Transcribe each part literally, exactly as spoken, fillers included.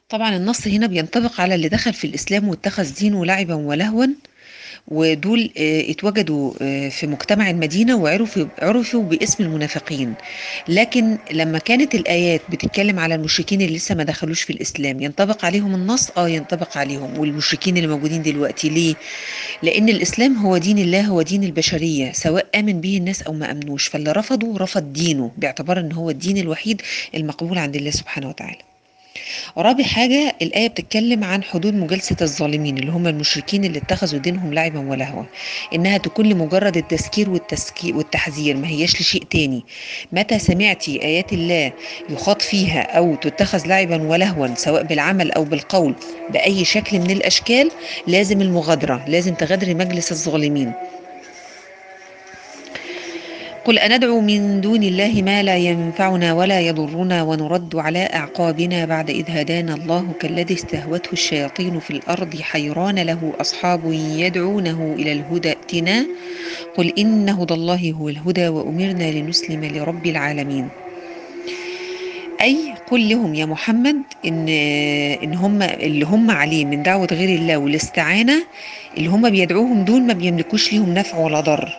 طبعا النص هنا بينطبق على اللي دخل في الإسلام واتخذ دينه لعبا ولهوا، ودول آه، اتوجدوا آه، في مجتمع المدينة وعرفوا عرفوا باسم المنافقين. لكن لما كانت الآيات بتتكلم على المشركين اللي لسه ما دخلوش في الإسلام، ينطبق عليهم النص؟ اه ينطبق عليهم، والمشركين اللي موجودين دلوقتي. ليه؟ لأن الإسلام هو دين الله، هو دين البشرية، سواء آمن به الناس أو ما أمنوش. فاللي رفضه رفض دينه باعتبار أن هو الدين الوحيد المقبول عند الله سبحانه وتعالى. رابع حاجة، الآية بتتكلم عن حدود مجالسة الظالمين اللي هم المشركين اللي اتخذوا دينهم لعبا ولهوا، إنها تكون لمجرد التذكير والتسكي والتحذير، ما هياش لشيء تاني. متى سمعتي آيات الله يخاط فيها أو تتخذ لعبا ولهوا، سواء بالعمل أو بالقول بأي شكل من الأشكال، لازم المغادرة، لازم تغادري مجلس الظالمين. قل أندعو من دون الله ما لا ينفعنا ولا يضرنا ونرد على أعقابنا بعد إذ هدانا الله كالذي استهوته الشياطين في الأرض حيران له أصحاب يدعونه إلى الهدى ائتنا. قل إن هدى الله هو الهدى وأمرنا لنسلم لرب العالمين. أي قل لهم يا محمد إن إن هم اللي هم عليه من دعوة غير الله والاستعانة، اللي هم بيدعوهم دول ما بيملكوش ليهم نفع ولا ضر.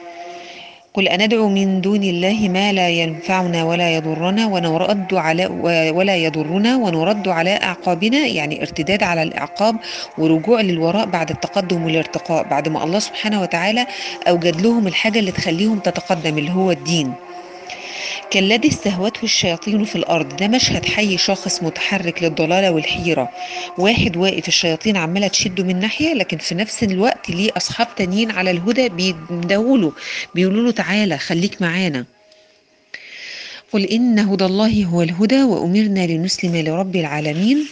قل أندعو من دون الله ما لا ينفعنا ولا يضرنا ونرد على ولا يضرنا ونرد على أعقابنا، يعني ارتداد على الأعقاب ورجوع للوراء بعد التقدم والارتقاء، بعد ما الله سبحانه وتعالى أوجد لهم الحاجة اللي تخليهم تتقدم اللي هو الدين. كالذي استهوته الشياطين في الأرض، ده مشهد حي شاخص متحرك للضلالة والحيرة. واحد واقف الشياطين عمالة تشده من ناحية، لكن في نفس الوقت ليه أصحاب تانيين على الهدى بيندهوله، بيقولوا له تعالى خليك معانا. قل إن هدى الله هو الهدى وأمرنا لنسلم لرب العالمين.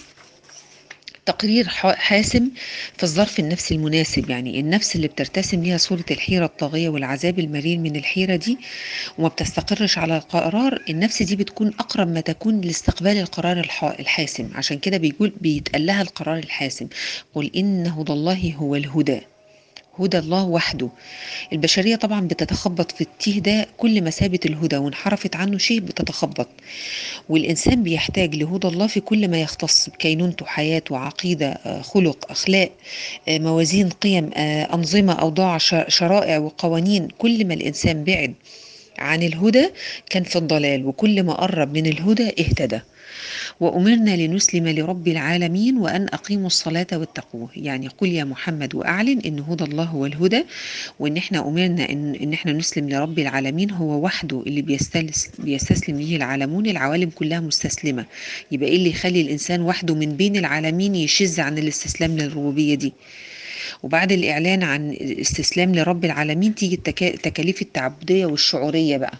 تقرير حاسم في الظرف النفسي المناسب، يعني النفس اللي بترتسم ليها صورة الحيرة الطاغية والعذاب المرير من الحيرة دي وما بتستقرش على القرار، النفس دي بتكون أقرب ما تكون لاستقبال القرار الحاسم. عشان كده بيقول بيتقال لها القرار الحاسم. قل إن هدى الله هو الهدى، هدى الله وحده. البشرية طبعا بتتخبط في التيه ده، كل ما سابت الهدى وانحرفت عنه شيء بتتخبط. والإنسان بيحتاج لهدى الله في كل ما يختص بكينونته، حياته، عقيدة، آه، خلق، أخلاق، آه، موازين، قيم، آه، أنظمة، أوضاع، شرائع وقوانين. كل ما الإنسان بعد عن الهدى كان في الضلال، وكل ما قرب من الهدى اهتدى. وأمرنا لنسلم لرب العالمين وأن أقيموا الصلاة واتقوه، يعني قل يا محمد وأعلن إن هدى الله هو الهدى، وإن إحنا أمرنا إن, إن إحنا نسلم لرب العالمين، هو وحده اللي بيستلس بيستسلم ليه العالمون، العوالم كلها مستسلمة. يبقى إيه اللي يخلي الإنسان وحده من بين العالمين يشز عن الاستسلام للربوبية دي؟ وبعد الإعلان عن استسلام لرب العالمين تيجي التكاليف التعبدية والشعورية بقى.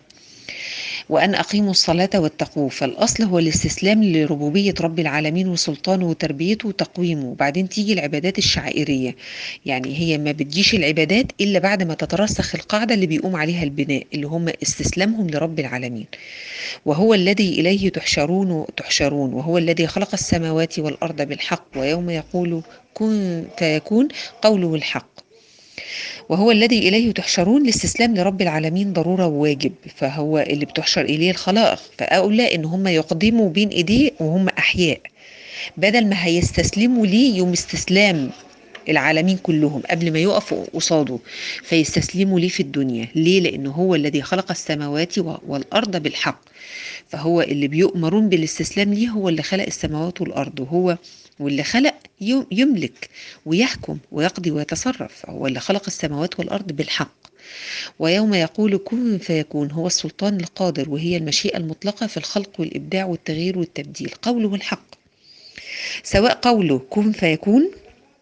وأن أقيموا الصلاة واتقوه، فالأصل هو الاستسلام لربوبية رب العالمين وسلطانه وتربيته وتقويمه. وبعدين تيجي العبادات الشعائرية، يعني هي ما بتجيش العبادات إلا بعد ما تترسخ القاعدة اللي بيقوم عليها البناء، اللي هم استسلامهم لرب العالمين. وهو الذي إليه تحشرون تحشرون وهو الذي خلق السماوات والأرض بالحق، ويوم يقول كن فيكون قوله الحق. وهو الذي إليه تحشرون، الاستسلام لرب العالمين ضرورة وواجب، فهو اللي بتحشر إليه الخلائق، فأولى إن هم يقدموا بين إيديه وهم أحياء، بدل ما هيستسلموا ليه يوم استسلام العالمين كلهم قبل ما يقفوا قصاده، فيستسلموا ليه في الدنيا. ليه؟ لأنه هو الذي خلق السماوات والأرض بالحق، فهو اللي بيؤمرون بالاستسلام ليه، هو اللي خلق السماوات والأرض، وهو واللي خلق يملك ويحكم ويقضي ويتصرف، هو اللي خلق السماوات والأرض بالحق. ويوم يقول كن فيكون، هو السلطان القادر، وهي المشيئة المطلقة في الخلق والإبداع والتغيير والتبديل، قوله الحق. سواء قوله كن فيكون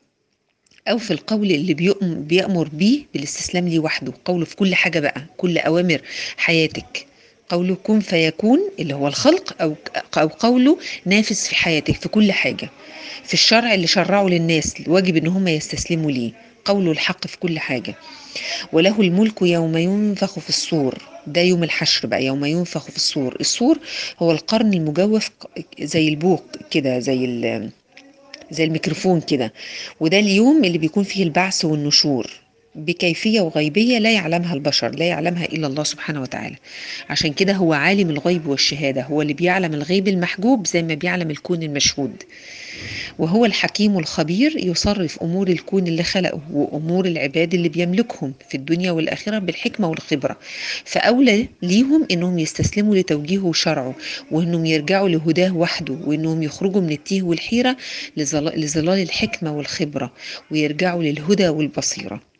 أو في القول اللي بيأمر بيه بالاستسلام ليه وحده، قوله في كل حاجة بقى، كل أوامر حياتك، قوله كن فيكون اللي هو الخلق، أو أو قوله نافذ في حياتك في كل حاجة. في الشرع اللي شرعه للناس واجب إن هم يستسلموا ليه، قوله الحق في كل حاجة. وله الملك يوم ينفخ في الصور، ده يوم الحشر بقى، يوم ينفخ في الصور. الصور هو القرن المجوف زي البوق كده، زي زي الميكروفون كده، وده اليوم اللي بيكون فيه البعث والنشور. بكيفية وغيبية لا يعلمها البشر، لا يعلمها إلا الله سبحانه وتعالى. عشان كده هو عالم الغيب والشهادة، هو اللي بيعلم الغيب المحجوب زي ما بيعلم الكون المشهود. وهو الحكيم الخبير، يصرف أمور الكون اللي خلقه وأمور العباد اللي بيملكهم في الدنيا والآخرة بالحكمة والخبرة. فأولى ليهم إنهم يستسلموا لتوجيهه وشرعه، وإنهم يرجعوا لهداه وحده، وإنهم يخرجوا من التيه والحيرة لظل- لظلال الحكمة والخبرة، ويرجعوا للهدى والبصيرة.